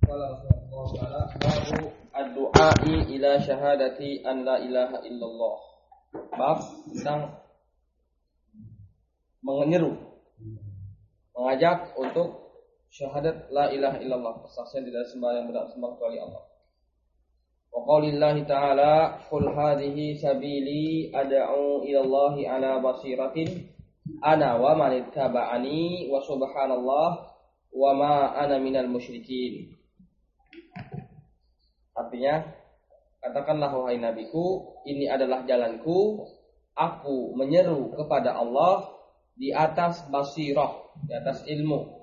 Qala Rasulullah ta'ala babu ad-du'a'i ila syahadati an la ilaha illallah. Bab tentang mengajak untuk syahadat la ilaha illallah, kesaksian tidak sembahyang benar sembah kecuali Allah. Wa qaulillahi ta'ala qul hadhihi sabili ad'u ila Allahi ala basiratin ana wa man ittaba'ani wa subhanallah wa ma ana minal musyrikin. Artinya, katakanlah wahai nabiku, ini adalah jalanku, aku menyeru kepada Allah di atas basirah, di atas ilmu.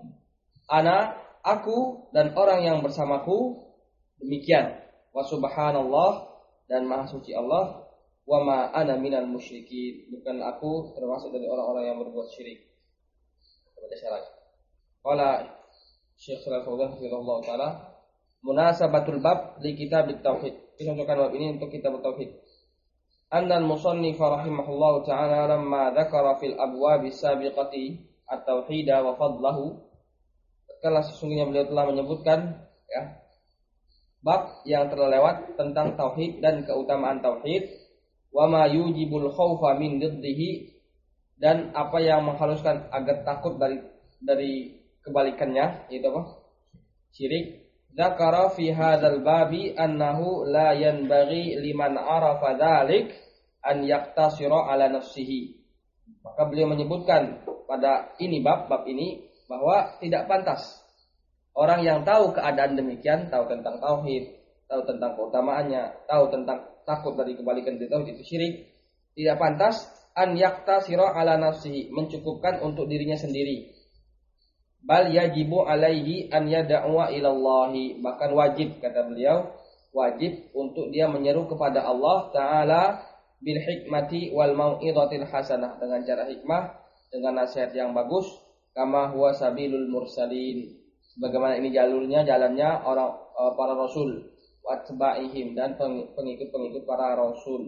Aku dan orang yang bersamaku demikian. Wa subhanallah, dan maha suci Allah. Wa ma ana minal musyrikin, bukan aku termasuk dari orang-orang yang berbuat syirik. Kepada syarat. Qala Syekh Shalal Fauzan hafizahullah taala, munasabatul bab li kitab at-tauhid. Disebutkan bab ini untuk kitab at-tauhid. Annal musannif rahimahullahu taala lamma dzakara fil abwab as-sabiqati at-tauhid wa fadlahu. Kalau sesungguhnya beliau telah menyebutkan bab yang telah lewat tentang tauhid dan keutamaan tauhid, wa ma yujibul khaufa min diddihi, dan apa yang mengharuskan agar takut dari kebalikannya, yaitu apa? Syirik. Dzakara fi hadzal babi annahu la yanbaghi liman arafa dzalik an yaktasira ala nafsihi. Maka beliau menyebutkan pada ini bab ini bahwa tidak pantas orang yang tahu keadaan demikian, tahu tentang tauhid, tahu tentang keutamaannya, tahu tentang takut dari kebalikan dari tauhid itu syirik, tidak pantas an yaktasira ala nafsihi, mencukupkan untuk dirinya sendiri. Bal yajibu alaihi an yad'uwa ilallahi, bahkan wajib, kata beliau, wajib untuk dia menyeru kepada Allah Ta'ala bil hikmati wal mau'izatil hasanah, dengan cara hikmah, dengan nasihat yang bagus, kama huwa sabilul mursalin, sebagaimana ini jalannya orang para rasul, watba'ihim, dan pengikut-pengikut para rasul,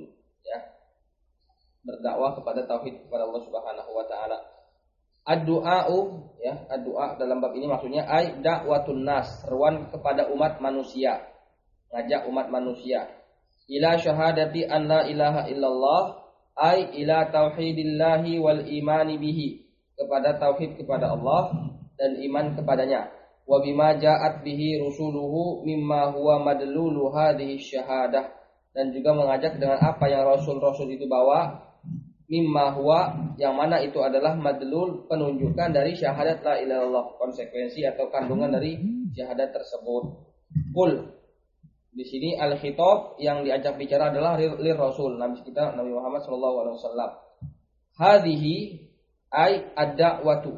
berdakwah kepada tauhid kepada Allah Subhanahu wa taala. Ad-du'a'u, ad-du'a dalam bab ini maksudnya ai da'watun nas, seruan kepada umat manusia, ngajak umat manusia ila syahadati an la ilaha illallah, ai ila tauhidillahi wal imani bihi, kepada tauhid kepada Allah dan iman kepadanya, wa bima ja'at bihi rusuluhu mimma huwa madlulu hadhihi syahadah, dan juga mengajak dengan apa yang rasul-rasul itu bawa, mimma huwa, yang mana itu adalah madlul, penunjukan dari syahadat la ilaha illallah, konsekuensi atau kandungan dari syahadat tersebut. Qul, di sini al-khitab yang diajak bicara adalah lir rasul, Nabi kita Nabi Muhammad sallallahu alaihi wasallam. Hadhihi ay ad-da'watu,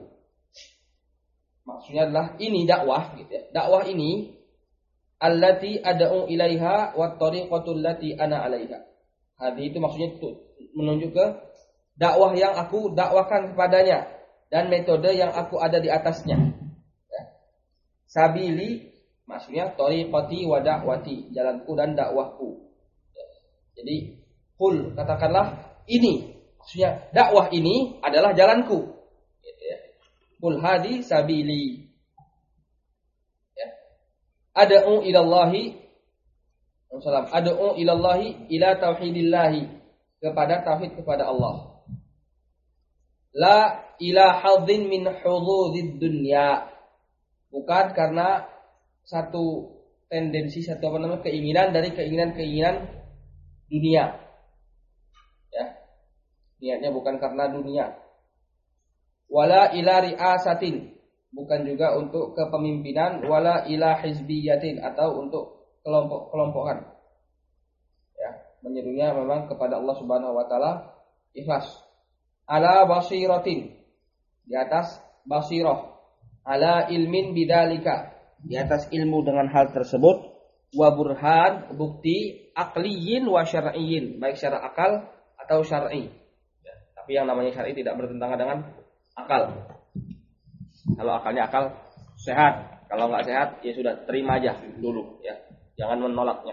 maksudnya adalah ini dakwah, gitu ya. Dakwah ini allati ad'u ilaiha wa tariqatul lati ana 'alaiha. Hadhi itu maksudnya itu menunjuk ke dakwah yang aku dakwakan kepadanya dan metode yang aku ada di atasnya. Sabili maksudnya tariqati wa da'wati, jalanku dan dakwahku. Jadi qul, katakanlah ini, maksudnya dakwah ini adalah jalanku. Qul hadi sabili. Ad'u ilallahi, ad'u ilallahi ila tauhidillahi, kepada tauhid kepada Allah. La ila hadzin min hududid dunya, bukan karena satu tendensi, satu keinginan dari keinginan dunia. Niatnya bukan karena dunia. Wala ila riasatin, bukan juga untuk kepemimpinan, wala ila hizbiyatin, atau untuk kelompok-kelompokan. Menyerunya memang kepada Allah Subhanahu wa taala ikhlas. Ala basiratin, di atas basirah, ala ilmin bidzalika, di atas ilmu dengan hal tersebut, wa burhan, bukti aqliyin wa syar'iyyin, baik secara akal atau syar'i. Tapi yang namanya syar'i tidak bertentangan dengan akal. Kalau akalnya akal sehat, kalau enggak sehat ya sudah, terima aja dulu, jangan menolaknya.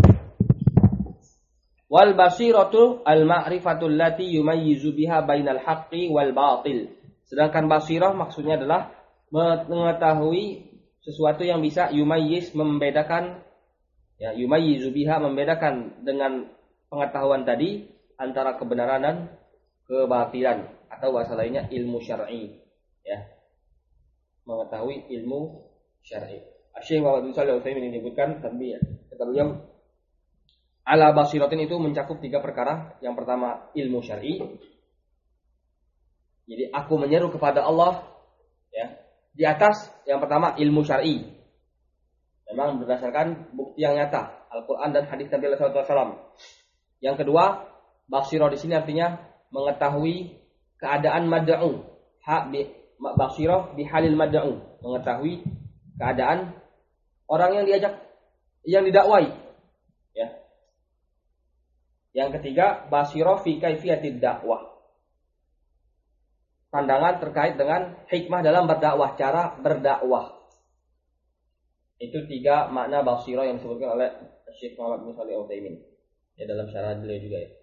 Wal basiratu al ma'rifatul lati yumayyizu biha bainal haqqi wal batil. Sedangkan basirah maksudnya adalah mengetahui sesuatu yang bisa yumayyiz membedakan, ya, yumayyizu biha membedakan dengan pengetahuan tadi antara kebenaran dan kebatilan, atau bahasa lainnya ilmu syar'i, ya, mengetahui ilmu syar'i. Syekh Muhammad bin Shalih Al-Utsaimin menyebutkan tadi, ya, kata beliau, ala basiratin itu mencakup 3 perkara. Yang pertama ilmu syar'i. Jadi aku menyeru kepada Allah, ya, di atas yang pertama ilmu syar'i. Memang berdasarkan bukti yang nyata, Al-Qur'an dan hadis Nabi sallallahu alaihi wasallam. Yang kedua, basirah di sini artinya mengetahui keadaan mad'u. Basirah bihalil mad'u, mengetahui keadaan orang yang diajak, yang didakwai, ya. Yang ketiga, basirah fi kaifiyatid dakwah. Pandangan terkait dengan hikmah dalam berdakwah, cara berdakwah. Itu 3 makna basirah yang disebutkan oleh Syekh Muhammad bin Shalih Al-Utsaimin, ya, dalam syarah beliau juga, ya.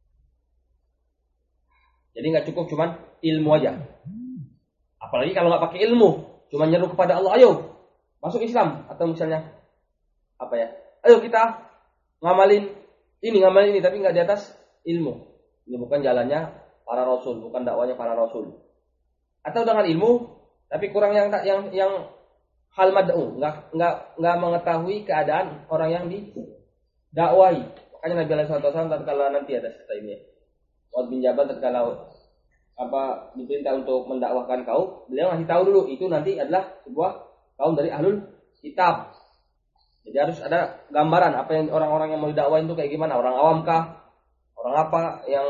Jadi nggak cukup cuman ilmu aja. Apalagi kalau nggak pakai ilmu, cuma nyeru kepada Allah, ayo masuk Islam, atau misalnya apa, ya, ayo kita ngamalin ini, tapi nggak di atas ilmu. Ini bukan jalannya para rasul, bukan dakwanya para rasul. Atau dengan ilmu tapi kurang yang hal mad'u, nggak mengetahui keadaan orang yang didakwai. Makanya Nabi sallallahu alaihi wasallam tatkala nanti ada cerita ini, Muadz bin Jabal tatkala diperintah untuk mendakwahkan kaum, beliau ngasih tahu dulu itu nanti adalah sebuah kaum dari ahlul kitab. Jadi harus ada gambaran apa yang orang-orang yang mau didakwain itu kayak gimana, orang awam kah, orang apa yang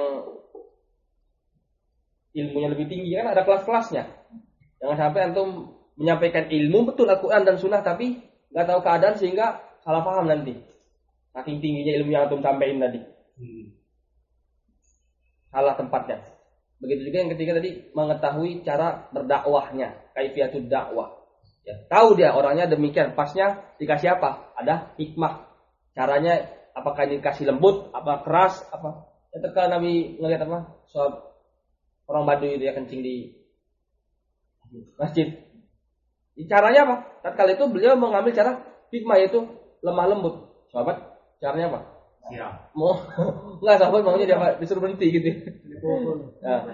ilmunya lebih tinggi, kan ada kelas-kelasnya. Jangan sampai antum menyampaikan ilmu betul Al-Quran dan Sunnah tapi nggak tahu keadaan sehingga salah paham nanti. Saking tingginya ilmu yang antum sampaikan tadi. Salah tempatnya. Begitu juga yang ketiga tadi, mengetahui cara berdakwahnya, kaifiyatud dakwah. Ya, tahu dia orangnya demikian, pasnya dikasih apa? Ada hikmah. Caranya apakah dikasih lembut, apa keras, apa? Ya, ketika Nabi ngelihat apa? Soal orang Baduy itu ya kencing di masjid. Caranya apa? Tatkala itu beliau mengambil cara hikmah, yaitu lemah lembut. Sahabat, caranya apa? Siram. Mau enggak, sahabat maunya dia disuruh berhenti gitu. Nah,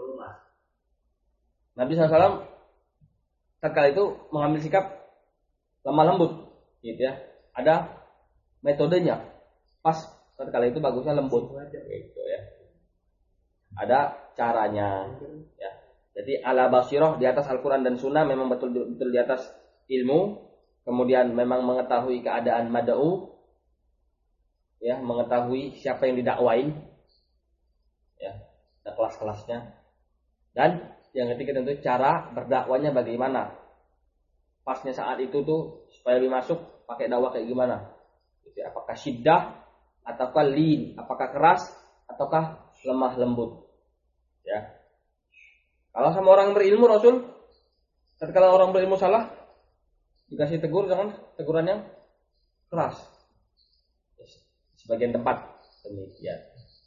Nabi SAW tatkala itu mengambil sikap lemah lembut, gitu, ya. Ada metodenya. Pas tatkala itu bagusnya lembut, gitu, ya. Ada caranya, ya. Jadi ala basirah di atas Al-Quran dan Sunnah, memang betul-betul di atas ilmu. Kemudian memang mengetahui keadaan mad'u, ya, mengetahui siapa yang didakwain, ya, ada kelas-kelasnya. Dan yang ketiga tentu cara berdakwanya bagaimana. Pasnya saat itu tuh supaya lebih masuk pakai dakwah kayak gimana. Gitu, apakah syiddah ataukah lin, apakah keras ataukah lemah lembut, ya. Kalau sama orang berilmu, Rasul, tatkala orang berilmu salah, dikasih tegur, jangan teguran yang keras. Sebagian tempat demikian.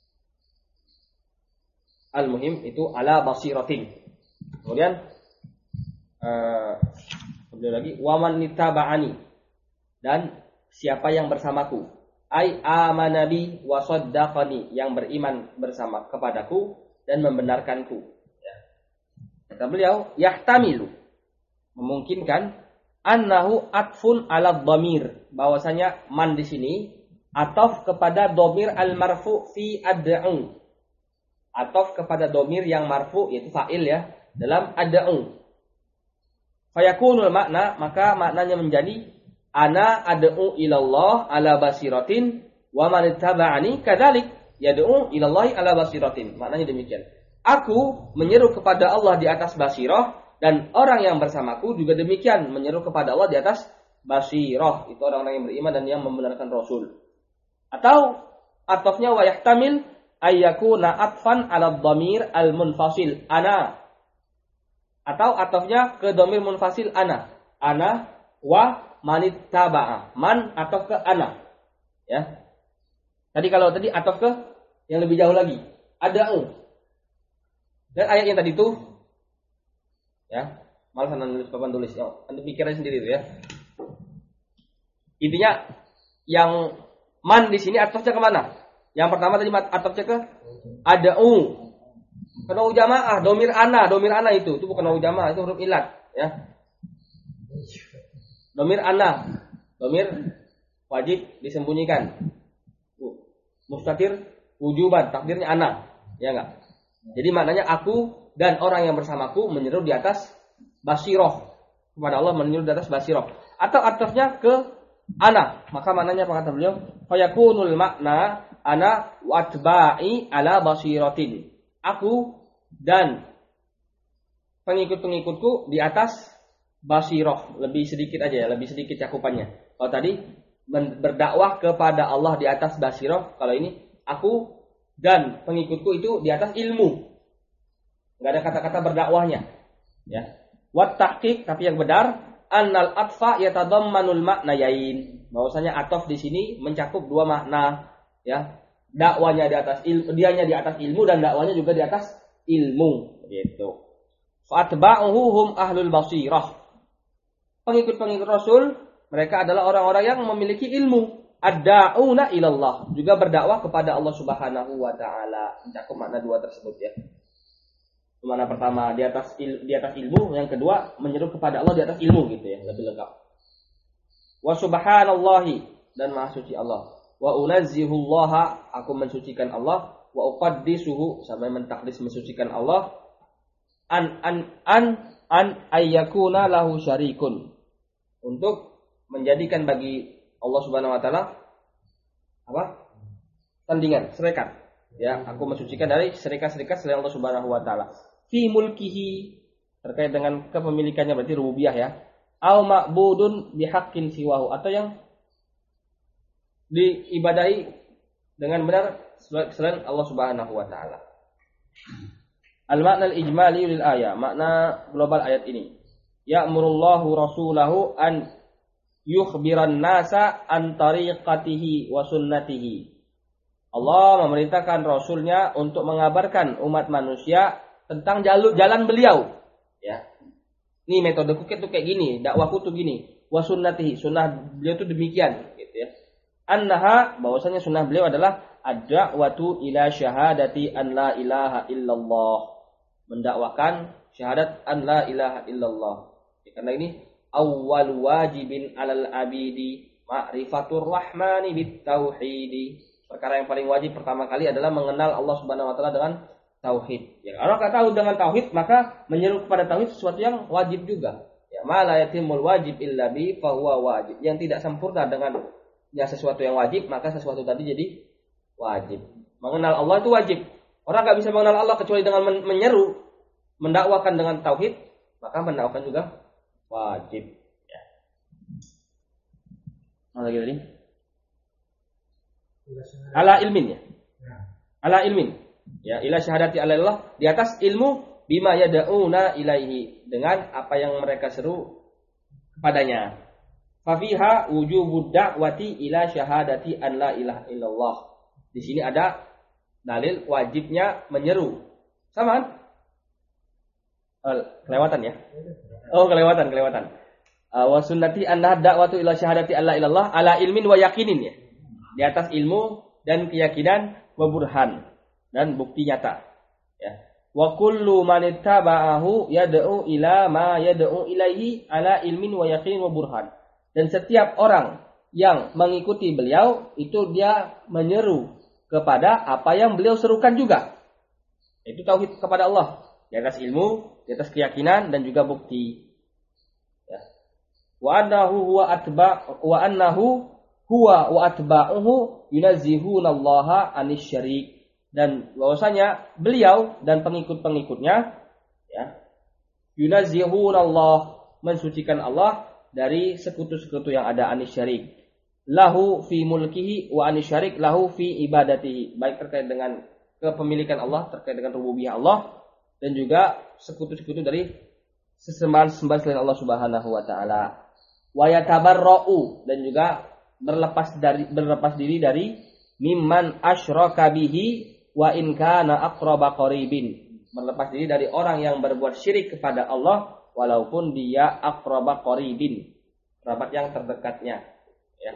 Al-muhim itu ala basiratin. Kemudian lagi waman nitaba'ani, dan siapa yang bersamaku, ai amanabi wa saddaqani, yang beriman bersama kepadaku dan membenarkanku. Kata beliau, yahtamilu, memungkinkan, annahu atfun ala dhamir, bahwasanya man di sini ataf kepada dhamir al-marfu fi ad'u, ataf kepada dhamir yang marfu yaitu fa'il, ya, dalam ad'u. Fayakunul makna, maka maknanya menjadi ana ad'u ilallah ala basiratin wa man ittaba'ani kadzalik yad'u ilallahi ala basiratin. Maknanya demikian. Aku menyeru kepada Allah di atas basirah, dan orang yang bersamaku juga demikian menyeru kepada Allah di atas basirah. Itu orang-orang yang beriman dan yang membenarkan Rasul. Atau atafnya wa yahtamil ayyakuna atfan ala dhamir al-munfasil ana. Atau atafnya ke dhamir munfasil ana. Ana wa manittaba'a. Man ataf ke ana. Ya. Tadi kalau tadi ataf ke yang lebih jauh lagi. Ada'u. Dan ayat yang tadi itu, ya, Malas nulis papan tulis. Anda pikir aja sendiri tuh ya. Intinya yang man di sini atofnya kemana? Yang pertama tadi atofnya ke ada'u. Bukan wawu jamaah, domir ana itu bukan wawu jamaah, itu huruf ilat ya. Domir ana, domir wajib disembunyikan. Mustatir wujuban, takdirnya ana, ya enggak? Jadi maknanya aku dan orang yang bersamaku menyeru di atas basiroh, kepada Allah menyeru di atas basiroh. Atau atofnya ke ana, maka maknanya apa kata beliau? Fayakunul makna ana watba'i ala basiratin. Aku dan pengikut-pengikutku di atas basiroh, lebih sedikit aja ya, lebih sedikit cakupannya. Kalau tadi berdakwah kepada Allah di atas basiroh, kalau ini aku dan pengikutku itu di atas ilmu. Enggak ada kata-kata berdakwahnya. Ya. Wat tahqiq, tapi yang benar annal atfa yatadammanul maknayain. Bahwasanya atof di sini mencakup dua makna, ya. Dakwanya di atas ilmu, dianya di atas ilmu dan dakwanya juga di atas ilmu, gitu. Fatba'uhu hum ahlul basirah. Pengikut-pengikut Rasul, mereka adalah orang-orang yang memiliki ilmu. Ad-da'una ilallah, juga berdakwah kepada Allah Subhanahu wa taala. Mencakup makna dua tersebut ya. Mana pertama di atas ilmu, yang kedua menyeru kepada Allah di atas ilmu gitu ya, lebih lengkap. Wa subhanallahi, dan maha suci Allah. Wa unazzihullaha, aku mensucikan Allah. Wa uqaddisuhu, sampai mentakdis mensucikan Allah. An ayyakuna lahu syarikun, untuk menjadikan bagi Allah Subhanahu wa taala apa? Tandingan, serikat. Ya, aku mensucikan dari serikat-serikat selain Allah Subhanahu wa taala. Fi mulkihi, terkait dengan kepemilikannya, berarti rububiyah ya. Au ma'budun bihaqqin siwahu, atau yang diibadahi dengan benar selain Allah Subhanahu wa taala. Al-makna al-ijmali lil ayat, makna global ayat ini. Ya'murullahu rasulahu an yukhbiran nasa an tariqatihi wa sunnatihi. Allah memerintahkan Rasulnya untuk mengabarkan umat manusia tentang jalan beliau. Ya, ini metodeku tuh kayak gini, dakwahku tuh gini. Wa sunnatihi, sunnah beliau tuh demikian, gitu ya. Annaha, bahwasanya sunnah beliau adalah ad-da'watu ila syahadati an la ilaha illallah, mendakwakan syahadat an la ilaha illallah. Karena ini awwal wajibin alal abidi ma'rifatur rahmani bit tauhidi. Perkara yang paling wajib pertama kali adalah mengenal Allah Subhanahu wa taala dengan tauhid. Ya, kalau enggak tahu dengan tauhid, maka menyeru kepada tauhid sesuatu yang wajib juga. Ya, ma la yatimul wajib illa bi fa huwa wajib. Yang tidak sempurna dengan ya sesuatu yang wajib, maka sesuatu tadi jadi wajib. Mengenal Allah itu wajib. Orang enggak bisa mengenal Allah kecuali dengan menyeru, mendakwakan dengan tauhid, maka mendakwakan juga wajib. Ya. Mana lagi tadi? Ala ilmin ya. Ala ilmin. Ya, ila syahadati Allah, di atas ilmu, bima yad'una ilaihi, dengan apa yang mereka seru kepadanya. Fa fiha wujubud da'wati ila syahadati an la ilaha illallah. Di sini ada dalil wajibnya menyeru. Sama kan? Kelewatan ya? Oh, kelewatan. Wa sunnati anna da'watu ila syahadati an la ilallah ala ilmin wa yaqinin ya. Di atas ilmu dan keyakinan wa burhan, dan bukti nyata. Ya. Wa kullu man ittaba'ahu yad'u ila ma yad'u ilaihi ala ilmin wa yaqin wa burhan. Dan setiap orang yang mengikuti beliau itu dia menyeru kepada apa yang beliau serukan juga. Itu tauhid kepada Allah, di atas ilmu, di atas keyakinan dan juga bukti. Ya. Wa annahu huwa wa atba'uhu yunazzihunallaha anis syarik. Dan bahwasanya beliau dan pengikut-pengikutnya ya, yunazzihunallah, mensucikan Allah dari sekutu-sekutu yang ada, anis syarik. Lahu fi mulkihi wa anis syarik lahu fi ibadatihi, baik terkait dengan kepemilikan Allah, terkait dengan rububiyah Allah, dan juga sekutu-sekutu dari sesembahan-sembahan selain Allah Subhanahu wa taala. Wa yatabarra'u, dan juga berlepas diri dari mimman asyraka bihi wa in kana aqraba qaribin, berlepas diri dari orang yang berbuat syirik kepada Allah walaupun dia aqraba qaribin, kerabat yang terdekatnya, ya.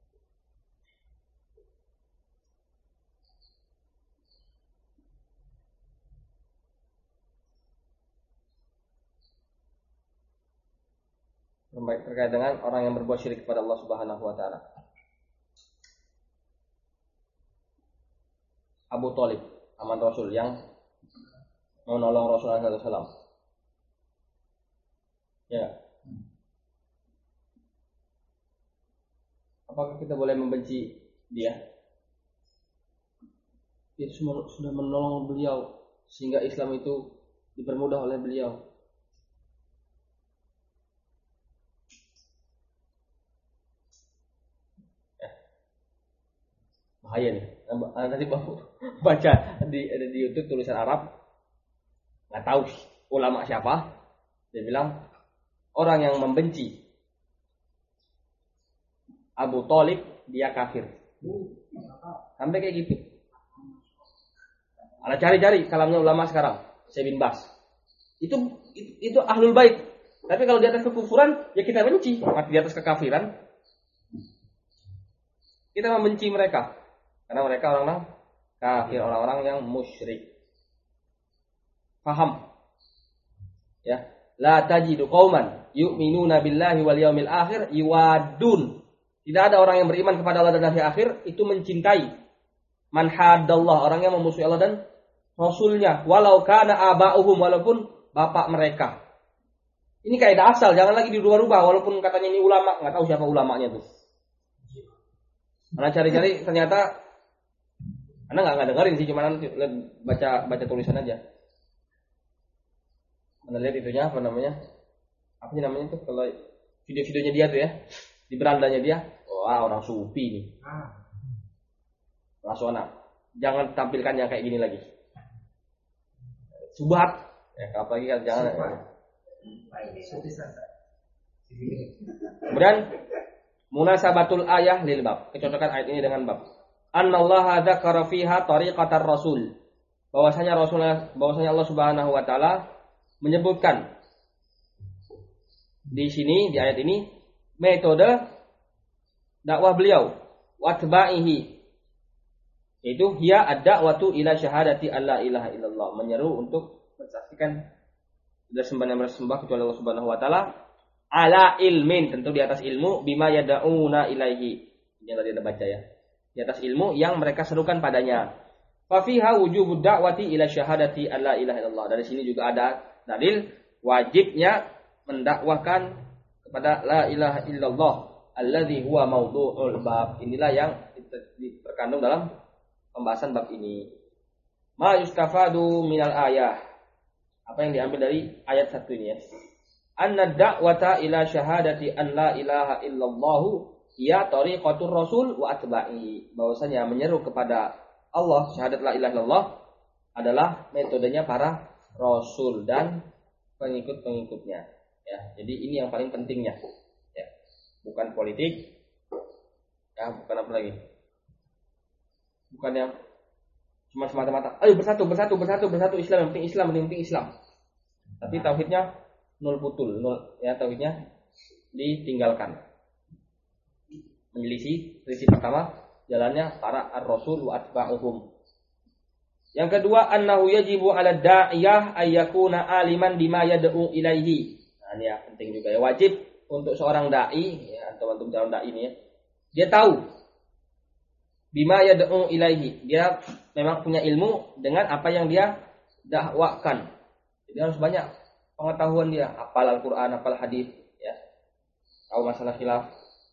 Terkait dengan orang yang berbuat syirik kepada Allah Subhanahu wa taala. Abu Thalib, aman Rasul yang menolong Rasulullah SAW. Ya. Apakah kita boleh membenci dia? Dia sudah menolong beliau sehingga Islam itu dipermudah oleh beliau. Bahaya nih. Nanti baca di YouTube tulisan Arab, nggak tahu ulama siapa, dia bilang orang yang membenci Abu Thalib dia kafir. Sampai kayak gitu. Ada cari-cari kalamnya ulama sekarang, Syekh bin Bas. Itu ahlul bait. Tapi kalau di atas kekufuran, ya kita benci. Di atas kekafiran, kita membenci mereka. Karena mereka orang-orang kafir, orang-orang yang musyrik. Paham? Ya, la tajidu qauman yu'minuna billahi wal yaumil akhir yuwadun. Tidak ada orang yang beriman kepada Allah dan hari akhir itu mencintai man haddallah, orang yang memusuhi Allah dan Rasulnya, walau kana aba'uhum, walaupun bapak mereka. Ini kaidah asal, jangan lagi dirubah-rubah. Walaupun katanya ini ulama, nggak tahu siapa ulamanya tuh. Karena cari-cari ternyata Anda nggak dengerin sih, cuma baca tulisan aja. Anda lihat itunya apa namanya? Apa sih namanya tuh kalau video-videonya dia tuh ya, di berandanya dia, wah orang sufi nih. Langsung anak, jangan tampilkan yang kayak gini lagi. Subhat, ya apalagi kan jangan. Kemudian munasabatul ayah lil bab, kecocokan ayat ini dengan bab. Annallaha dzakara fiha tariqatar rasul. Bahwasanya Allah Subhanahu wa taala menyebutkan di sini di ayat ini metode dakwah beliau watba'ihi, yaitu hiya ad-da'watu ila syahadati alla ilaha illallah, menyeru untuk mensaksikan tidak sembah kecuali Allah Subhanahu wa taala ala ilmin, tentu di atas ilmu, bima yad'una ilaihi. Ini tadi ada baca ya. Di atas ilmu yang mereka serukan padanya. Fa fiha wujubud da'wati ila syahadati alla ilaha illallah. Dari sini juga ada dalil wajibnya mendakwahkan kepada la ilaha illallah alladzi huwa mawdu'ul bab. Inilah yang terkandung dalam pembahasan bab ini. Ma yustafadu minal ayah. Apa yang diambil dari ayat 1 ini ya. Anna da'wata ila syahadati an la ilaha illallah ya tariqatur rasul wa atba'i. Bahwasanya menyeru kepada Allah syahadat la ilaha illallah adalah metodenya para rasul dan pengikut-pengikutnya. Ya, jadi ini yang paling pentingnya. Ya. Bukan politik. Ya, bukan apa lagi? Bukan yang cuma semata-mata ayo bersatu Islam, yang penting Islam. Tapi tauhidnya nol putul, nol ya, tauhidnya ditinggalkan. Menyelisih prinsip pertama, jalannya para ar-rasul wa atba'uhum. Yang kedua, annahu yajibu 'ala da'iyah ayyakuna aliman bima yad'u ilaihi. Nah, ini ya penting juga ya, wajib untuk seorang dai ya, atau untuk calon dai ini ya. Dia tahu bima yad'u ilaihi. Dia memang punya ilmu dengan apa yang dia dakwakan. Jadi harus banyak pengetahuan dia, hafal Al-Qur'an, hafal hadis ya. Tahu masalah khilaf.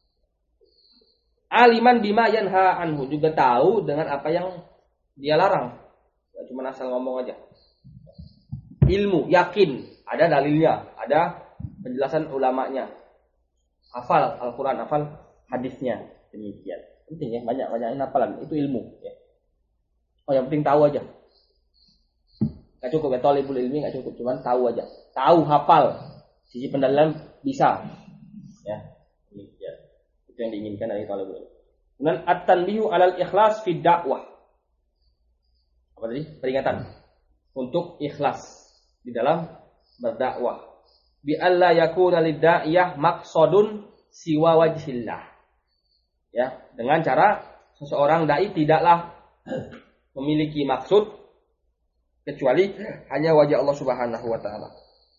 Aliman bima yanha anhu, juga tahu dengan apa yang dia larang. Tidak cuma asal ngomong aja. Ilmu, yakin, ada dalilnya, ada penjelasan ulamanya. Hafal Al-Qur'an, hafal hadisnya. Demikian. Penting ya, banyak hafalan, itu ilmu ya. Oh, yang penting tahu aja. Enggak cukup ya, thalibul ilmi enggak cukup, cuman tahu aja. Tahu, hafal. Sisi pendalilan bisa. Ya. Demikian. Itu yang diinginkan dari thalibul ilmi. Kemudian at-tanbihu 'alal ikhlas fi dakwah. Apa tadi? Peringatan untuk ikhlas di dalam berdakwah. bi alla yakuna lidda'iyah maqsadun siwa wajhillah. Ya, dengan cara seseorang dai tidaklah memiliki maksud kecuali hanya wajah Allah Subhanahu wa taala.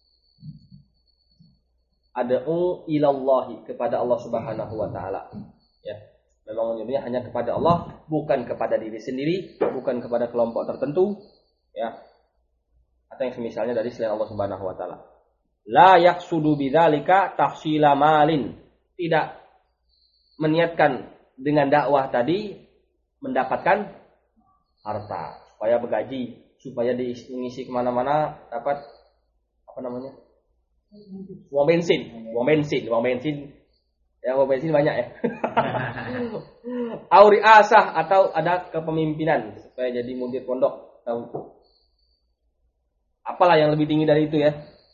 Ad'u ilallahi, kepada Allah Subhanahu wa taala. Ya. Memang menyerunya hanya kepada Allah, bukan kepada diri sendiri, bukan kepada kelompok tertentu, ya. Atau yang semisalnya dari selain Allah Subhanahu wa taala. La yaqsudu bidzalika tahsila malin. Tidak meniatkan dengan dakwah tadi mendapatkan harta, supaya bergaji, supaya diisi kemana-mana dapat apa namanya? Uang bensin. Ya, uang bensin banyak ya. Auri asah, atau ada kepemimpinan supaya jadi mudir pondok. Tahu? Apalah yang lebih tinggi dari itu ya.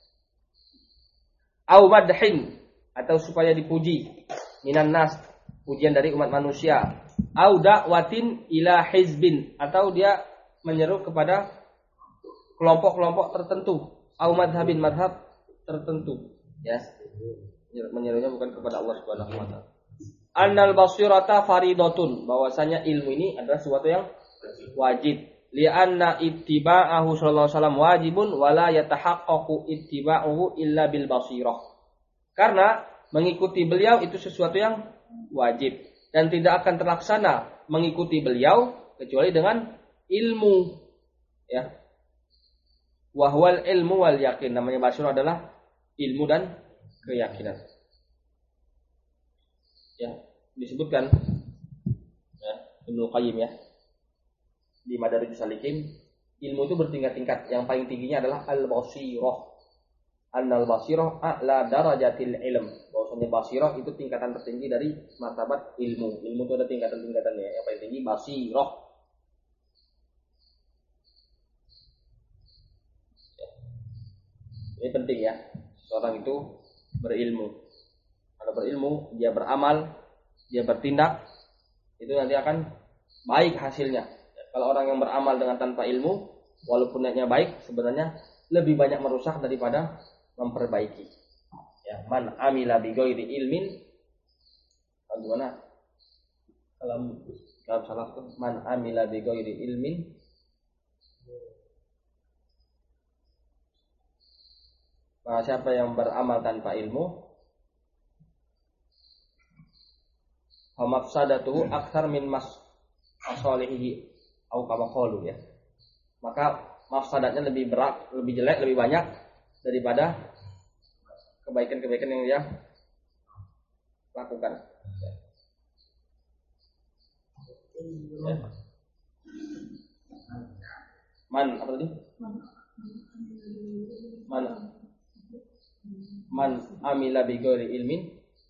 Au madhin, atau supaya dipuji. Minan nas, pujian dari umat manusia. Au da'watin ila hizbin, atau dia menyeru kepada kelompok-kelompok tertentu. Au madhabin, madhab tertentu, ya. Menyerunya bukan kepada Allah Subhanahu wa taala. Annal basirata faridatun, bahwasanya ilmu ini adalah sesuatu yang wajib. Li'anna ittiba'ahu sallallahu alaihi wasallam wajibun wa la yatahaqqaqu ittiba'uhu illa bil basirah. Karena mengikuti beliau itu sesuatu yang wajib dan tidak akan terlaksana mengikuti beliau kecuali dengan ilmu, ya. Wahwal ilmu wal yakin, namanya basirah adalah ilmu dan keyakinan. Ya, disebutkan ya, Ibnu Qayyim ya di Madarijus Salikin, ilmu itu bertingkat-tingkat. Yang paling tingginya adalah al-basirah. Annal basirah a'la darajatil ilm. Bahwasanya basirah itu tingkatan tertinggi dari martabat ilmu. Ilmu itu ada tingkatan-tingkatannya. Yang paling tinggi basirah. Ini penting ya. Seorang itu berilmu. Kalau berilmu, dia beramal, dia bertindak, itu nanti akan baik hasilnya. Kalau orang yang beramal dengan tanpa ilmu, walaupun niatnya baik, sebenarnya lebih banyak merusak daripada memperbaiki. Ya, man amila bi ghairi ilmin, bagaimana? Kalau salah tuh, man amila bi ghairi ilmin, nah, siapa yang beramal tanpa ilmu, famafsadatuhu aktsar min masalihi au kama qalu ya. Maka mafsadatnya lebih berat, lebih jelek, lebih banyak daripada kebaikan-kebaikan yang dia lakukan. Ya. Man apa tadi? Man amila bi ghairi ilmin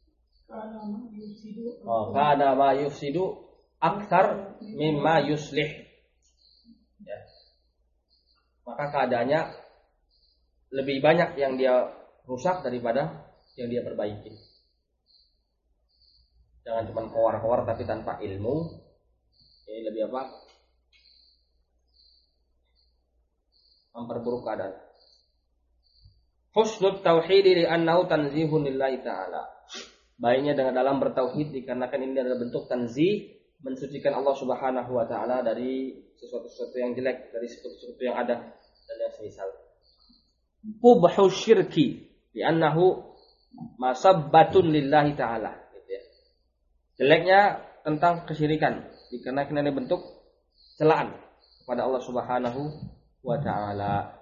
kana ma yufsidu aktsar mimma yuslih. Ya. Maka keadaannya lebih banyak yang dia rusak daripada yang dia perbaiki. Jangan cuma kowar-kowar tapi tanpa ilmu. Ini lebih apa? Memperburuk keadaan. Husnul tauhid li'annahu tanzihun lillahi ta'ala. Baiknya dengan dalam bertauhid dikarenakan ini adalah bentuk tanzih, mensucikan Allah Subhanahu wa taala dari sesuatu-sesuatu yang jelek, dari sesuatu yang ada dan yang semisal. Qubhu syirki li'annahu masabbatun lillahi ta'ala, gitu ya. Jeleknya tentang kesyirikan dikarenakan ini bentuk celaan kepada Allah Subhanahu wa taala.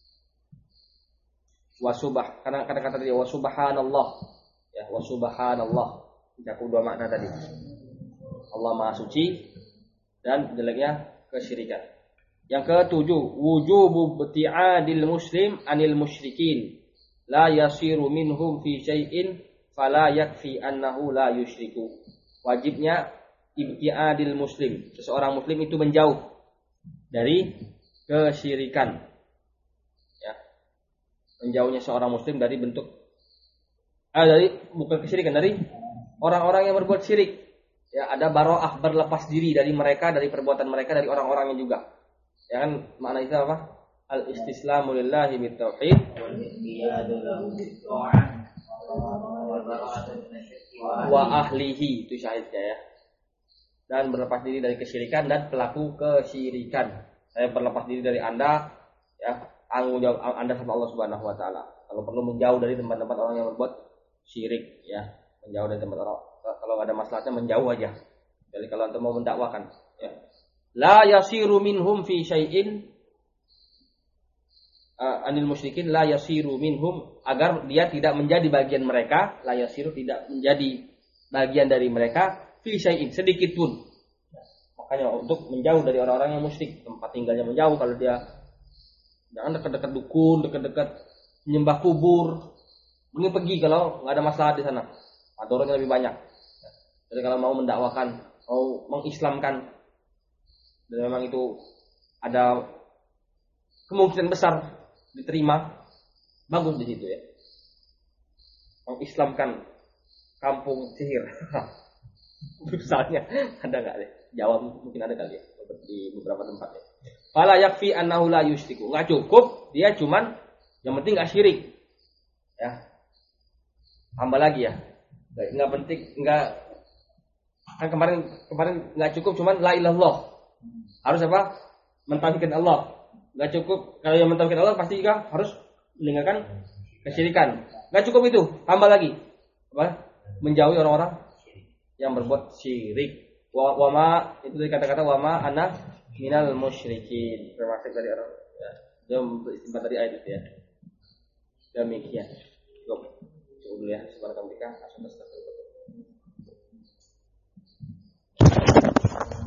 Karena kata-kata dia wa subhanallah, ya, wa subhanallah mencakup dua makna tadi. Allah Maha Suci dan jeleknya kesyirikan. Yang ketujuh, wujubu bti'adil muslim anil musyrikin la yasiru minhum fi syai'in fala yakfi annahu la yusyriku. Wajibnya ibti'adil muslim, seseorang muslim itu menjauh dari kesyirikan. Ya. Menjauhnya seorang muslim dari bentuk dari bukan kesyirikan, dari orang-orang yang berbuat syirik. Ya, ada baro'ah, berlepas diri dari mereka, dari perbuatan mereka, dari orang-orangnya juga. Ya kan makna itu apa? Al-istislamu lillahi bitauhid wa ahlihi, itu syahidnya ya. Dan berlepas diri dari kesyirikan dan pelaku kesyirikan. Saya berlepas diri dari Anda ya, tanggung jawab Anda sama Allah Subhanahu wa taala. Kalau perlu menjauh dari tempat-tempat orang yang berbuat syirik ya, menjauh dari tempat orang. Kalau ada masalahnya menjauh aja. Jadi kalau Anda mau mendakwakan ya. La yasiru minhum fi syai'in anil musyrikin, la yasiru minhum, agar dia tidak menjadi bagian mereka, la yasiru, tidak menjadi bagian dari mereka fi syai'in, sedikit pun. Makanya untuk menjauh dari orang-orang yang musyrik, tempat tinggalnya menjauh. Kalau dia jangan dekat-dekat dukun, dekat-dekat menyembah kubur, mending pergi kalau nggak ada masalah di sana. Madorotnya lebih banyak. Jadi kalau mau mendakwakan, mau mengislamkan, dan memang itu ada kemungkinan besar diterima, bagus di situ ya. Mengislamkan kampung sihir. Misalnya ada nggak deh? Jawa mungkin ada kali ya, di beberapa tempat ya. Fala yakfi annahu la yusyriku. Nggak cukup dia cuman yang penting nggak syirik. Ya. Tambah lagi ya. Nggak penting, nggak, kan kemarin nggak cukup cuman la ilallah. Harus apa? Mentauhidkan Allah. Nggak cukup kalau yang mentauhidkan Allah pasti juga harus meninggalkan kesyirikan. Nggak cukup itu, tambah lagi apa? Menjauhi orang-orang yang berbuat syirik. Wama itu dari kata-kata wama ana minal musyrikin, termasuk dari orang ya. Dia istimbat dari ayat itu ya. Demikian. Cukup dulu ya. Subhanallah,